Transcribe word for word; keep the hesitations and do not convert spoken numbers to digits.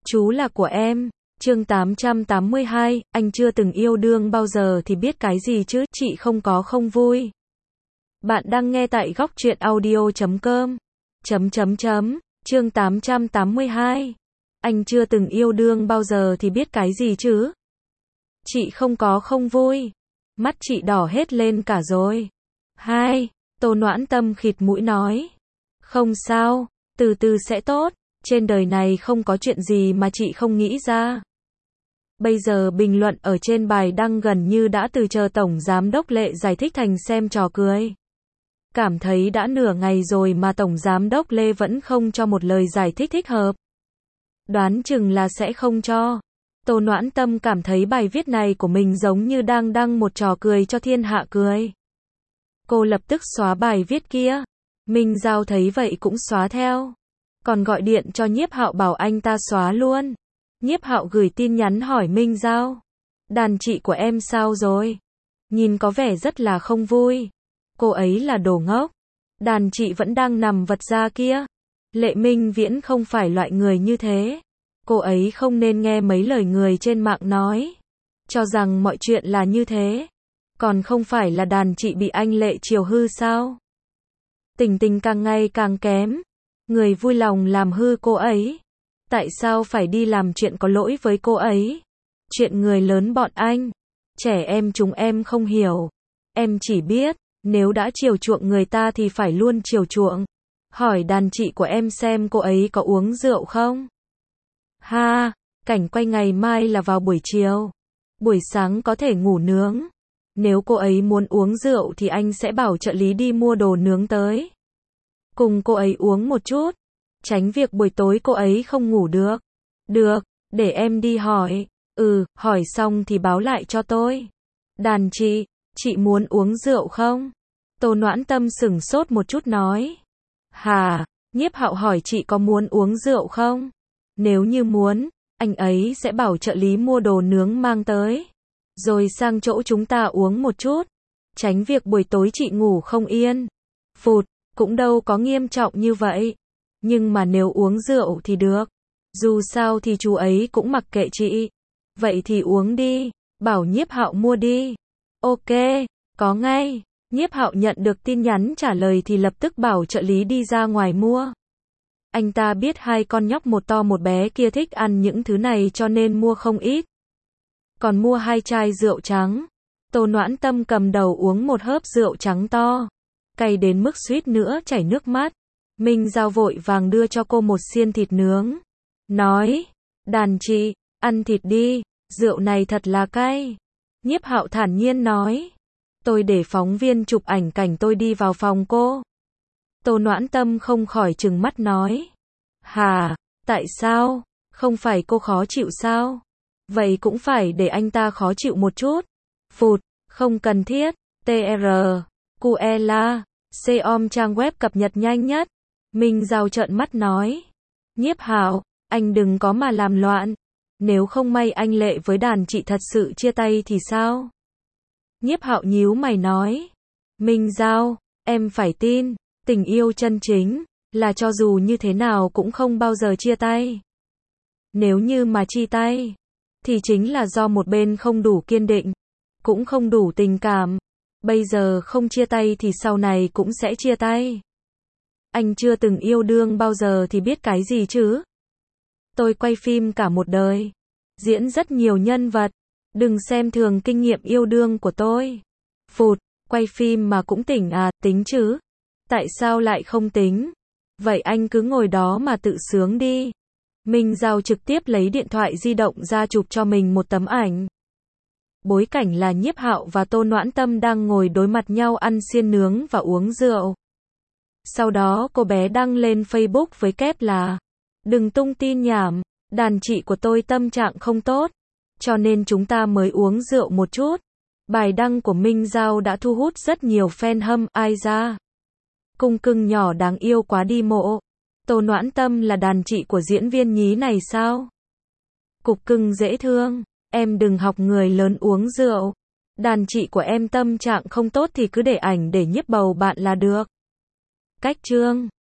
Chú là của em. Chương tám trăm tám mươi hai, anh chưa từng yêu đương bao giờ thì biết cái gì chứ, chị không có không vui. Bạn đang nghe tại góc truyện audio chấm com. Chấm chấm chấm, chương tám trăm tám mươi hai. Anh chưa từng yêu đương bao giờ thì biết cái gì chứ. Chị không có không vui. Mắt chị đỏ hết lên cả rồi. Hai, Tô Noãn Tâm khịt mũi nói. Không sao, từ từ sẽ tốt. Trên đời này không có chuyện gì mà chị không nghĩ ra. Bây giờ bình luận ở trên bài đăng gần như đã từ chờ Tổng Giám đốc Lệ giải thích thành xem trò cười. Cảm thấy đã nửa ngày rồi mà Tổng Giám đốc Lê vẫn không cho một lời giải thích thích hợp. Đoán chừng là sẽ không cho. Tô Noãn Tâm cảm thấy bài viết này của mình giống như đang đăng một trò cười cho thiên hạ cười. Cô lập tức xóa bài viết kia. Minh Giao thấy vậy cũng xóa theo. Còn gọi điện cho Nhiếp Hạo bảo anh ta xóa luôn. Nhiếp Hạo gửi tin nhắn hỏi Minh Giao. Đàn chị của em sao rồi? Nhìn có vẻ rất là không vui. Cô ấy là đồ ngốc. Đàn chị vẫn đang nằm vật ra kia. Lệ Minh Viễn không phải loại người như thế. Cô ấy không nên nghe mấy lời người trên mạng nói. Cho rằng mọi chuyện là như thế. Còn không phải là đàn chị bị anh Lệ chiều hư sao? Tình tình càng ngày càng kém. Người vui lòng làm hư cô ấy. Tại sao phải đi làm chuyện có lỗi với cô ấy? Chuyện người lớn bọn anh. Trẻ em chúng em không hiểu. Em chỉ biết, nếu đã chiều chuộng người ta thì phải luôn chiều chuộng. Hỏi đàn chị của em xem cô ấy có uống rượu không? Ha, cảnh quay ngày mai là vào buổi chiều. Buổi sáng có thể ngủ nướng. Nếu cô ấy muốn uống rượu thì anh sẽ bảo trợ lý đi mua đồ nướng tới. Cùng cô ấy uống một chút. Tránh việc buổi tối cô ấy không ngủ được. Được, để em đi hỏi. Ừ, hỏi xong thì báo lại cho tôi. Đàn chị, chị muốn uống rượu không? Tô Noãn Tâm sửng sốt một chút nói. Hà, Nhiếp Hạo hỏi chị có muốn uống rượu không? Nếu như muốn, anh ấy sẽ bảo trợ lý mua đồ nướng mang tới. Rồi sang chỗ chúng ta uống một chút. Tránh việc buổi tối chị ngủ không yên. Phụt, cũng đâu có nghiêm trọng như vậy. Nhưng mà nếu uống rượu thì được. Dù sao thì chú ấy cũng mặc kệ chị. Vậy thì uống đi. Bảo Nhiếp Hạo mua đi. Ok, có ngay. Nhiếp Hạo nhận được tin nhắn trả lời thì lập tức bảo trợ lý đi ra ngoài mua. Anh ta biết hai con nhóc một to một bé kia thích ăn những thứ này cho nên mua không ít. Còn mua hai chai rượu trắng. Tô Noãn Tâm cầm đầu uống một hớp rượu trắng to. Cay đến mức suýt nữa chảy nước mắt. Minh Giao vội vàng đưa cho cô một xiên thịt nướng. Nói, đàn chị, ăn thịt đi, rượu này thật là cay. Nhiếp Hạo thản nhiên nói. Tôi để phóng viên chụp ảnh cảnh tôi đi vào phòng cô. Tô Noãn Tâm không khỏi trừng mắt nói. Hà, tại sao? Không phải cô khó chịu sao? Vậy cũng phải để anh ta khó chịu một chút. Phụt, không cần thiết. tê rờ, cu e la, com trang web cập nhật nhanh nhất. Minh Giao trợn mắt nói. Nhiếp Hạo, anh đừng có mà làm loạn. Nếu không may anh Lệ với đàn chị thật sự chia tay thì sao? Nhiếp Hạo nhíu mày nói. Minh Giao, em phải tin, tình yêu chân chính, là cho dù như thế nào cũng không bao giờ chia tay. Nếu như mà chia tay, thì chính là do một bên không đủ kiên định, cũng không đủ tình cảm. Bây giờ không chia tay thì sau này cũng sẽ chia tay. Anh chưa từng yêu đương bao giờ thì biết cái gì chứ? Tôi quay phim cả một đời, diễn rất nhiều nhân vật, đừng xem thường kinh nghiệm yêu đương của tôi. Phụt, quay phim mà cũng tỉnh à, tính chứ? Tại sao lại không tính? Vậy anh cứ ngồi đó mà tự sướng đi. Minh Giao trực tiếp lấy điện thoại di động ra chụp cho mình một tấm ảnh. Bối cảnh là Nhiếp Hạo và Tô Noãn Tâm đang ngồi đối mặt nhau ăn xiên nướng và uống rượu. Sau đó cô bé đăng lên Facebook với kép là: đừng tung tin nhảm, đàn chị của tôi tâm trạng không tốt, cho nên chúng ta mới uống rượu một chút. Bài đăng của Minh Giao đã thu hút rất nhiều fan hâm, ai ra. Cung cưng nhỏ đáng yêu quá đi mộ. Tô Noãn Tâm là đàn chị của diễn viên nhí này sao? Cục cưng dễ thương, em đừng học người lớn uống rượu. Đàn chị của em tâm trạng không tốt thì cứ để ảnh để nhiếp bầu bạn là được. Cách chương